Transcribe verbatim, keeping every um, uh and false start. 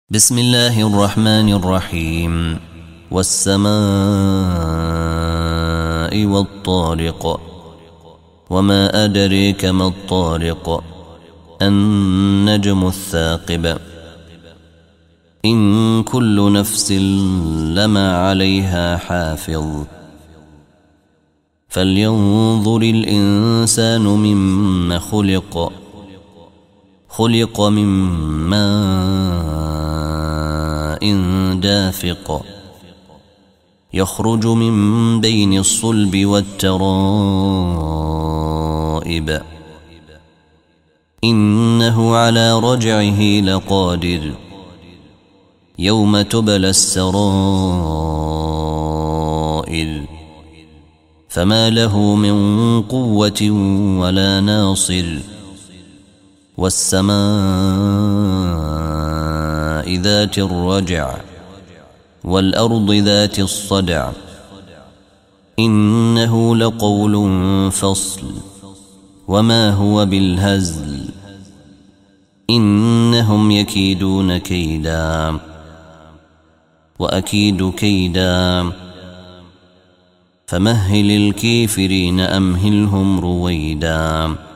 بسم الله الرحمن الرحيم. والسماء والطارق وما أدريك ما الطارق النجم الثاقب إن كل نفس لما عليها حافظ فلينظر الإنسان مما خلق خلق من ماء دافق يخرج من بين الصلب والترائب إنه على رجعه لقادر يوم تبلى السرائر فما له من قوة ولا ناصر والسماء ذات الرجع والأرض ذات الصدع إنه لقول فصل وما هو بالهزل إنهم يكيدون كيدا وأكيد كيدا فمهل الكافرين أمهلهم رويدا.